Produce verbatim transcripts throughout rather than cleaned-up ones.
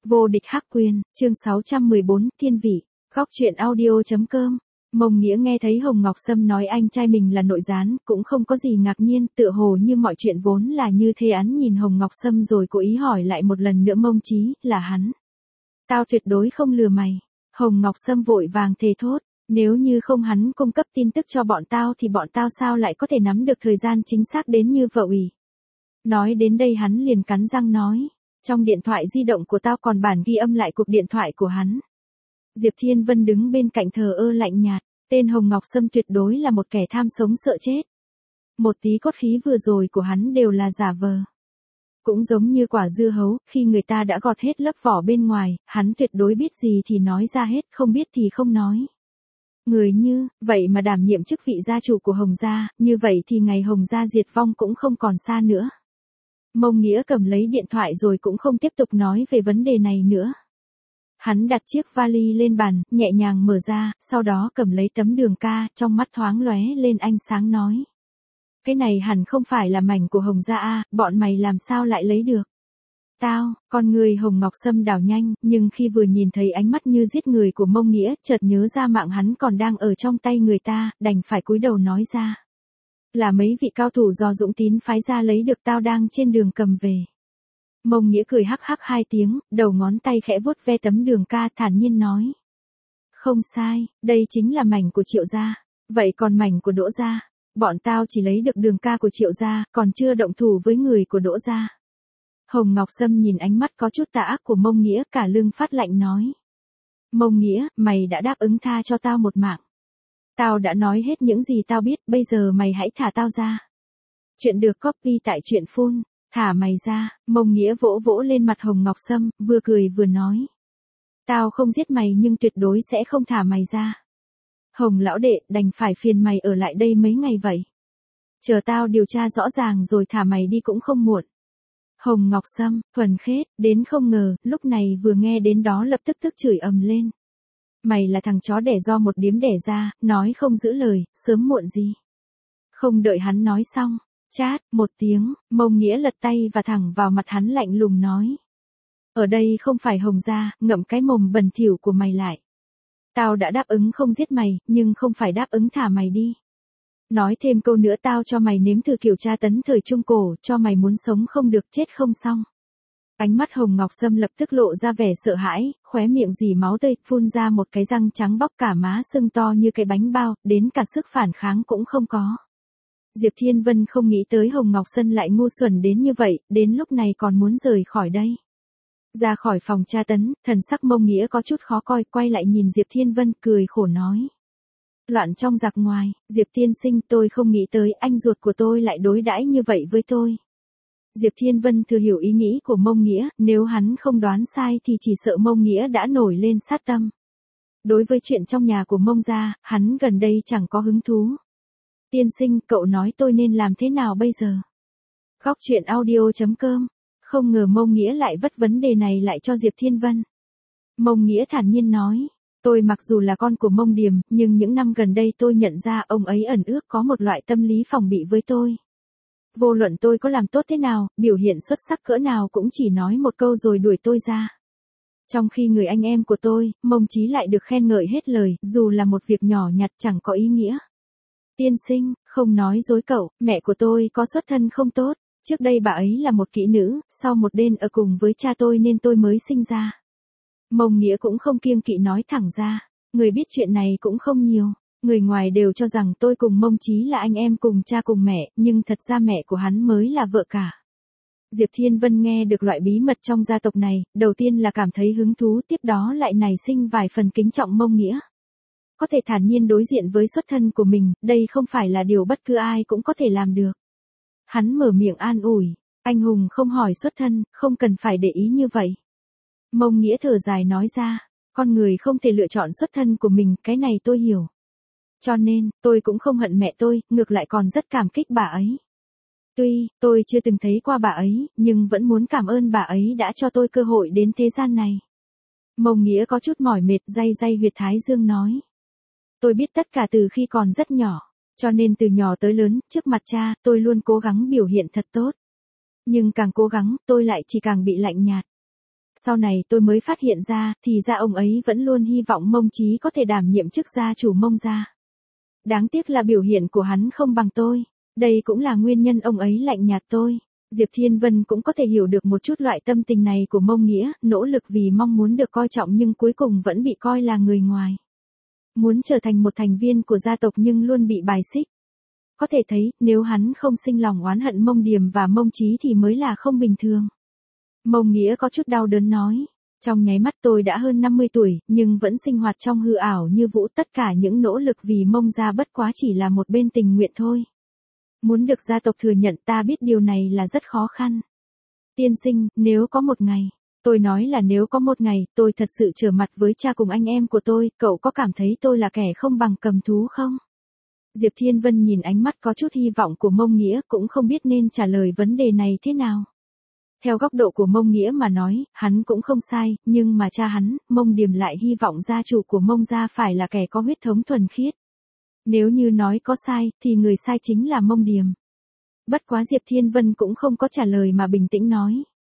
Vô địch hắc quyền, chương sáu trăm mười bốn, thiên vị, góc truyện audio.com. Mông Nghĩa nghe thấy Hồng Ngọc Sâm nói anh trai mình là nội gián, cũng không có gì ngạc nhiên, tựa hồ như mọi chuyện vốn là như thế. Hắn nhìn Hồng Ngọc Sâm rồi cố ý hỏi lại một lần nữa, Mông Chí, là hắn. Tao tuyệt đối không lừa mày. Hồng Ngọc Sâm vội vàng thề thốt, nếu như không hắn cung cấp tin tức cho bọn tao thì bọn tao sao lại có thể nắm được thời gian chính xác đến như vợ ủy. Nói đến đây hắn liền cắn răng nói, trong điện thoại di động của tao còn bản ghi âm lại cuộc điện thoại của hắn. Diệp Thiên Vân đứng bên cạnh thờ ơ lạnh nhạt, tên Hồng Ngọc Sâm tuyệt đối là một kẻ tham sống sợ chết. Một tí cốt khí vừa rồi của hắn đều là giả vờ. Cũng giống như quả dưa hấu, khi người ta đã gọt hết lớp vỏ bên ngoài, hắn tuyệt đối biết gì thì nói ra hết, không biết thì không nói. Người như, vậy mà đảm nhiệm chức vị gia chủ của Hồng gia, như vậy thì ngày Hồng gia diệt vong cũng không còn xa nữa. Mông Nghĩa cầm lấy điện thoại rồi cũng không tiếp tục nói về vấn đề này nữa. Hắn đặt chiếc vali lên bàn, nhẹ nhàng mở ra, sau đó cầm lấy tấm đường ca, trong mắt thoáng lóe lên ánh sáng nói. Cái này hẳn không phải là mảnh của Hồng gia a, bọn mày làm sao lại lấy được? Tao, con người Hồng Ngọc Sâm đảo nhanh, nhưng khi vừa nhìn thấy ánh mắt như giết người của Mông Nghĩa, chợt nhớ ra mạng hắn còn đang ở trong tay người ta, đành phải cúi đầu nói ra. Là mấy vị cao thủ do Dũng Tín phái ra lấy được, tao đang trên đường cầm về. Mông Nghĩa cười hắc hắc hai tiếng, đầu ngón tay khẽ vuốt ve tấm đường ca, thản nhiên nói. Không sai, đây chính là mảnh của Triệu gia. Vậy còn mảnh của Đỗ gia? Bọn tao chỉ lấy được đường ca của Triệu gia, còn chưa động thủ với người của Đỗ gia. Hồng Ngọc Sâm nhìn ánh mắt có chút tà ác của Mông Nghĩa, cả lưng phát lạnh nói. Mông Nghĩa, mày đã đáp ứng tha cho tao một mạng. Tao đã nói hết những gì tao biết, bây giờ mày hãy thả tao ra. Chuyện được copy tại truyện phun, thả mày ra. Mông Nghĩa vỗ vỗ lên mặt Hồng Ngọc Sâm, vừa cười vừa nói. Tao không giết mày nhưng tuyệt đối sẽ không thả mày ra. Hồng lão đệ, đành phải phiền mày ở lại đây mấy ngày vậy. Chờ tao điều tra rõ ràng rồi thả mày đi cũng không muộn. Hồng Ngọc Sâm, thuần khết, đến không ngờ, lúc này vừa nghe đến đó lập tức tức chửi ầm lên. Mày là thằng chó đẻ do một điếm đẻ ra, nói không giữ lời, sớm muộn gì. Không đợi hắn nói xong, chát, một tiếng, Mông Nghĩa lật tay và thẳng vào mặt hắn lạnh lùng nói. Ở đây không phải Hồng gia, ngậm cái mồm bẩn thỉu của mày lại. Tao đã đáp ứng không giết mày, nhưng không phải đáp ứng thả mày đi. Nói thêm câu nữa tao cho mày nếm thử kiểu tra tấn thời Trung Cổ, cho mày muốn sống không được, chết không xong. Ánh mắt Hồng Ngọc Sâm lập tức lộ ra vẻ sợ hãi, khóe miệng dì máu tươi, phun ra một cái răng trắng bóc cả má sưng to như cái bánh bao, đến cả sức phản kháng cũng không có. Diệp Thiên Vân không nghĩ tới Hồng Ngọc Sâm lại ngu xuẩn đến như vậy, đến lúc này còn muốn rời khỏi đây. Ra khỏi phòng tra tấn, thần sắc Mông Nghĩa có chút khó coi, quay lại nhìn Diệp Thiên Vân, cười khổ nói. Loạn trong giặc ngoài, Diệp tiên sinh, tôi không nghĩ tới anh ruột của tôi lại đối đãi như vậy với tôi. Diệp Thiên Vân thừa hiểu ý nghĩ của Mông Nghĩa, nếu hắn không đoán sai thì chỉ sợ Mông Nghĩa đã nổi lên sát tâm. Đối với chuyện trong nhà của Mông gia, hắn gần đây chẳng có hứng thú. Tiên sinh, cậu nói tôi nên làm thế nào bây giờ? Góc truyện audio.com. Không ngờ Mông Nghĩa lại vất vấn đề này lại cho Diệp Thiên Vân. Mông Nghĩa thản nhiên nói. Tôi mặc dù là con của Mông Điềm, nhưng những năm gần đây tôi nhận ra ông ấy ẩn ước có một loại tâm lý phòng bị với tôi. Vô luận tôi có làm tốt thế nào, biểu hiện xuất sắc cỡ nào cũng chỉ nói một câu rồi đuổi tôi ra. Trong khi người anh em của tôi, Mông Chí lại được khen ngợi hết lời, dù là một việc nhỏ nhặt chẳng có ý nghĩa. Tiên sinh, không nói dối cậu, mẹ của tôi có xuất thân không tốt, trước đây bà ấy là một kỹ nữ, sau một đêm ở cùng với cha tôi nên tôi mới sinh ra. Mông Nghĩa cũng không kiêng kỵ nói thẳng ra, người biết chuyện này cũng không nhiều, người ngoài đều cho rằng tôi cùng Mông Chí là anh em cùng cha cùng mẹ, nhưng thật ra mẹ của hắn mới là vợ cả. Diệp Thiên Vân nghe được loại bí mật trong gia tộc này, đầu tiên là cảm thấy hứng thú, tiếp đó lại nảy sinh vài phần kính trọng Mông Nghĩa. Có thể thản nhiên đối diện với xuất thân của mình, đây không phải là điều bất cứ ai cũng có thể làm được. Hắn mở miệng an ủi, anh hùng không hỏi xuất thân, không cần phải để ý như vậy. Mông Nghĩa thở dài nói ra, con người không thể lựa chọn xuất thân của mình, cái này tôi hiểu. Cho nên, tôi cũng không hận mẹ tôi, ngược lại còn rất cảm kích bà ấy. Tuy, tôi chưa từng thấy qua bà ấy, nhưng vẫn muốn cảm ơn bà ấy đã cho tôi cơ hội đến thế gian này. Mông Nghĩa có chút mỏi mệt, day day huyệt thái dương nói. Tôi biết tất cả từ khi còn rất nhỏ, cho nên từ nhỏ tới lớn, trước mặt cha, tôi luôn cố gắng biểu hiện thật tốt. Nhưng càng cố gắng, tôi lại chỉ càng bị lạnh nhạt. Sau này tôi mới phát hiện ra, thì ra ông ấy vẫn luôn hy vọng Mông Chí có thể đảm nhiệm chức gia chủ Mông gia. Đáng tiếc là biểu hiện của hắn không bằng tôi. Đây cũng là nguyên nhân ông ấy lạnh nhạt tôi. Diệp Thiên Vân cũng có thể hiểu được một chút loại tâm tình này của Mông Nghĩa, nỗ lực vì mong muốn được coi trọng nhưng cuối cùng vẫn bị coi là người ngoài. Muốn trở thành một thành viên của gia tộc nhưng luôn bị bài xích. Có thể thấy, nếu hắn không sinh lòng oán hận Mông Điềm và Mông Chí thì mới là không bình thường. Mông Nghĩa có chút đau đớn nói. Trong nháy mắt tôi đã hơn năm mươi tuổi, nhưng vẫn sinh hoạt trong hư ảo như vũ, tất cả những nỗ lực vì Mông gia bất quá chỉ là một bên tình nguyện thôi. Muốn được gia tộc thừa nhận, ta biết điều này là rất khó khăn. Tiên sinh, nếu có một ngày, tôi nói là nếu có một ngày, tôi thật sự trở mặt với cha cùng anh em của tôi, cậu có cảm thấy tôi là kẻ không bằng cầm thú không? Diệp Thiên Vân nhìn ánh mắt có chút hy vọng của Mông Nghĩa, cũng không biết nên trả lời vấn đề này thế nào. Theo góc độ của Mông Nghĩa mà nói, hắn cũng không sai, nhưng mà cha hắn, Mông Điềm lại hy vọng gia chủ của Mông gia phải là kẻ có huyết thống thuần khiết. Nếu như nói có sai, thì người sai chính là Mông Điềm. Bất quá Diệp Thiên Vân cũng không có trả lời mà bình tĩnh nói.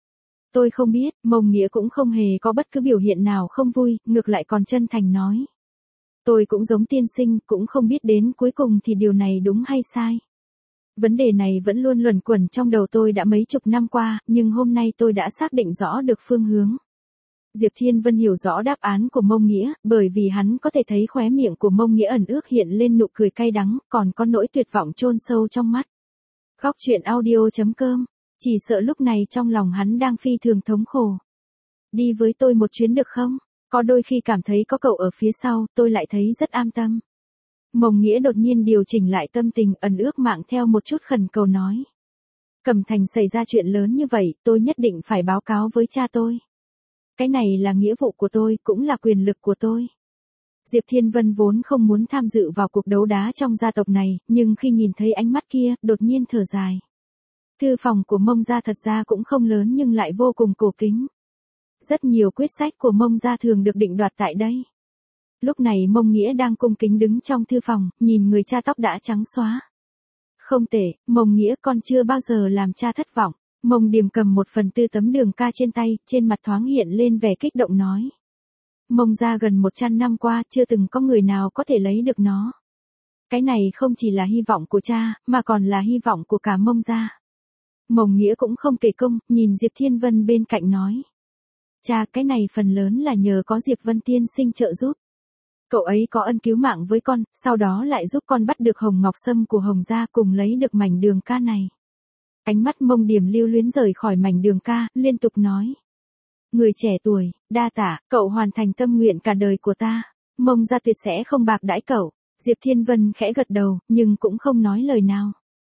Tôi không biết, Mông Nghĩa cũng không hề có bất cứ biểu hiện nào không vui, ngược lại còn chân thành nói. Tôi cũng giống tiên sinh, cũng không biết đến cuối cùng thì điều này đúng hay sai. Vấn đề này vẫn luôn luẩn quẩn trong đầu tôi đã mấy chục năm qua, nhưng hôm nay tôi đã xác định rõ được phương hướng. Diệp Thiên Vân hiểu rõ đáp án của Mông Nghĩa, bởi vì hắn có thể thấy khóe miệng của Mông Nghĩa ẩn ước hiện lên nụ cười cay đắng, còn có nỗi tuyệt vọng chôn sâu trong mắt. Góc truyện audio chấm com, chỉ sợ lúc này trong lòng hắn đang phi thường thống khổ. Đi với tôi một chuyến được không? Có đôi khi cảm thấy có cậu ở phía sau, tôi lại thấy rất an tâm. Mông Nghĩa đột nhiên điều chỉnh lại tâm tình, ẩn ước mạng theo một chút khẩn cầu nói. Cẩm Thành xảy ra chuyện lớn như vậy, tôi nhất định phải báo cáo với cha tôi. Cái này là nghĩa vụ của tôi, cũng là quyền lực của tôi. Diệp Thiên Vân vốn không muốn tham dự vào cuộc đấu đá trong gia tộc này, nhưng khi nhìn thấy ánh mắt kia, đột nhiên thở dài. Thư phòng của Mông gia thật ra cũng không lớn nhưng lại vô cùng cổ kính. Rất nhiều quyết sách của Mông gia thường được định đoạt tại đây. Lúc này Mông Nghĩa đang cung kính đứng trong thư phòng, nhìn người cha tóc đã trắng xóa. Không tệ, Mông Nghĩa con chưa bao giờ làm cha thất vọng. Mông Điềm cầm một phần tư tấm đường ca trên tay, trên mặt thoáng hiện lên vẻ kích động nói. Mông gia gần một trăm năm qua chưa từng có người nào có thể lấy được nó. Cái này không chỉ là hy vọng của cha, mà còn là hy vọng của cả Mông gia. Mông Nghĩa cũng không kể công, nhìn Diệp Thiên Vân bên cạnh nói. Cha, cái này phần lớn là nhờ có Diệp Vân tiên sinh trợ giúp. Cậu ấy có ân cứu mạng với con, sau đó lại giúp con bắt được Hồng Ngọc Sâm của Hồng gia cùng lấy được mảnh đường ca này. Ánh mắt Mông Điềm lưu luyến rời khỏi mảnh đường ca, liên tục nói. Người trẻ tuổi, đa tạ, cậu hoàn thành tâm nguyện cả đời của ta. Mông gia tuyệt sẽ không bạc đãi cậu. Diệp Thiên Vân khẽ gật đầu, nhưng cũng không nói lời nào.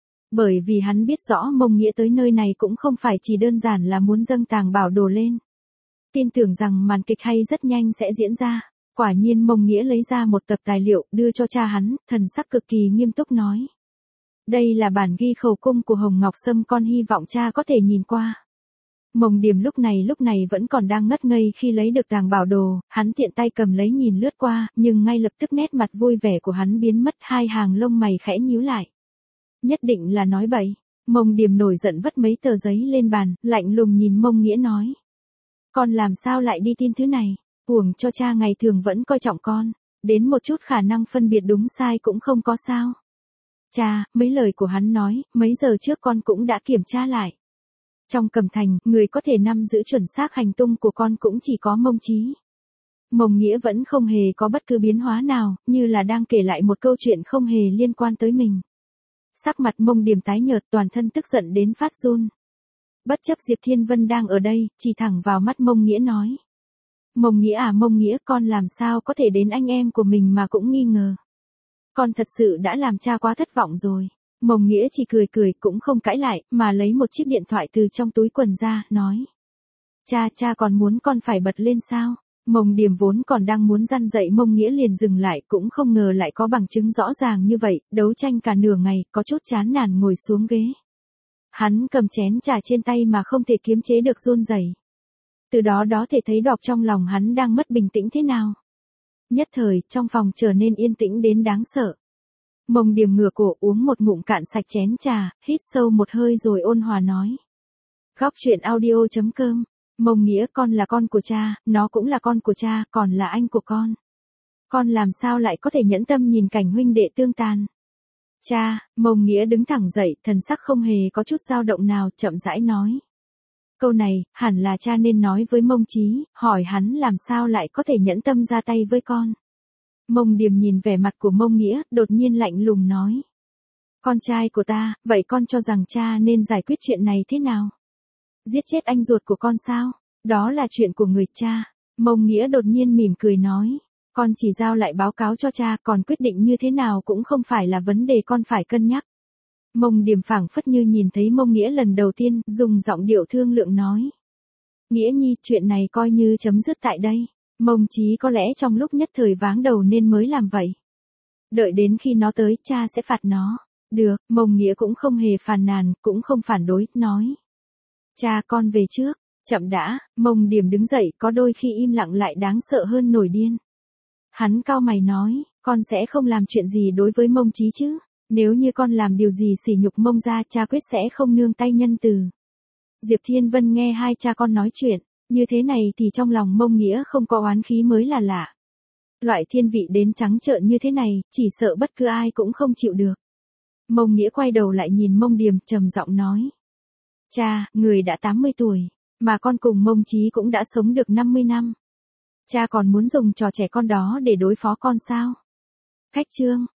Bởi vì hắn biết rõ Mông Nghĩa tới nơi này cũng không phải chỉ đơn giản là muốn dâng tàng bảo đồ lên. Tin tưởng rằng màn kịch hay rất nhanh sẽ diễn ra. Quả nhiên Mông Nghĩa lấy ra một tập tài liệu, đưa cho cha hắn, thần sắc cực kỳ nghiêm túc nói. Đây là bản ghi khẩu cung của Hồng Ngọc Sâm, con hy vọng cha có thể nhìn qua. Mông Điềm lúc này lúc này vẫn còn đang ngất ngây khi lấy được tàng bảo đồ, hắn tiện tay cầm lấy nhìn lướt qua, nhưng ngay lập tức nét mặt vui vẻ của hắn biến mất, hai hàng lông mày khẽ nhíu lại. Nhất định là nói bậy. Mông Điềm nổi giận vất mấy tờ giấy lên bàn, lạnh lùng nhìn Mông Nghĩa nói. Con làm sao lại đi tin thứ này? Uổng cho cha ngày thường vẫn coi trọng con, đến một chút khả năng phân biệt đúng sai cũng không có sao. Cha, mấy lời của hắn nói, mấy giờ trước con cũng đã kiểm tra lại. Trong Cẩm Thành, người có thể nắm giữ chuẩn xác hành tung của con cũng chỉ có Mông Chí. Mông Nghĩa vẫn không hề có bất cứ biến hóa nào, như là đang kể lại một câu chuyện không hề liên quan tới mình. Sắc mặt Mông Điềm tái nhợt, toàn thân tức giận đến phát run. Bất chấp Diệp Thiên Vân đang ở đây, chỉ thẳng vào mắt Mông Nghĩa nói. Mông Nghĩa à, Mông Nghĩa, con làm sao có thể đến anh em của mình mà cũng nghi ngờ. Con thật sự đã làm cha quá thất vọng rồi. Mông Nghĩa chỉ cười cười cũng không cãi lại, mà lấy một chiếc điện thoại từ trong túi quần ra, nói. Cha, cha còn muốn con phải bật lên sao? Mông Điềm vốn còn đang muốn răn dậy Mông Nghĩa liền dừng lại, cũng không ngờ lại có bằng chứng rõ ràng như vậy, đấu tranh cả nửa ngày, có chút chán nản ngồi xuống ghế. Hắn cầm chén trà trên tay mà không thể kiềm chế được run rẩy. Từ đó đó thể thấy đọc trong lòng hắn đang mất bình tĩnh thế nào. Nhất thời, trong phòng trở nên yên tĩnh đến đáng sợ. Mông Điềm ngửa cổ uống một ngụm cạn sạch chén trà, hít sâu một hơi rồi ôn hòa nói. Góc truyện audio chấm com Mông Nghĩa, con là con của cha, nó cũng là con của cha, còn là anh của con. Con làm sao lại có thể nhẫn tâm nhìn cảnh huynh đệ tương tàn. Cha, Mông Nghĩa đứng thẳng dậy, thần sắc không hề có chút dao động nào, chậm rãi nói. Câu này, hẳn là cha nên nói với Mông Chí, hỏi hắn làm sao lại có thể nhẫn tâm ra tay với con. Mông Điềm nhìn vẻ mặt của Mông Nghĩa, đột nhiên lạnh lùng nói. Con trai của ta, vậy con cho rằng cha nên giải quyết chuyện này thế nào? Giết chết anh ruột của con sao? Đó là chuyện của người cha. Mông Nghĩa đột nhiên mỉm cười nói. Con chỉ giao lại báo cáo cho cha, còn quyết định như thế nào cũng không phải là vấn đề con phải cân nhắc. Mông Điềm phảng phất như nhìn thấy Mông Nghĩa lần đầu tiên, dùng giọng điệu thương lượng nói. Nghĩa nhi, chuyện này coi như chấm dứt tại đây. Mông Chí có lẽ trong lúc nhất thời váng đầu nên mới làm vậy. Đợi đến khi nó tới, cha sẽ phạt nó. Được, Mông Nghĩa cũng không hề phàn nàn, cũng không phản đối, nói. Cha, con về trước. Chậm đã, Mông Điềm đứng dậy, có đôi khi im lặng lại đáng sợ hơn nổi điên. Hắn cau mày nói, con sẽ không làm chuyện gì đối với Mông Chí chứ. Nếu như con làm điều gì sỉ nhục Mông gia, cha quyết sẽ không nương tay nhân từ. Diệp Thiên Vân nghe hai cha con nói chuyện, như thế này thì trong lòng Mông Nghĩa không có oán khí mới là lạ. Loại thiên vị đến trắng trợn như thế này, chỉ sợ bất cứ ai cũng không chịu được. Mông Nghĩa quay đầu lại nhìn Mông Điềm, trầm giọng nói. Cha, người đã tám mươi tuổi, mà con cùng Mông Chí cũng đã sống được năm mươi năm. Cha còn muốn dùng trò trẻ con đó để đối phó con sao? Khách trương,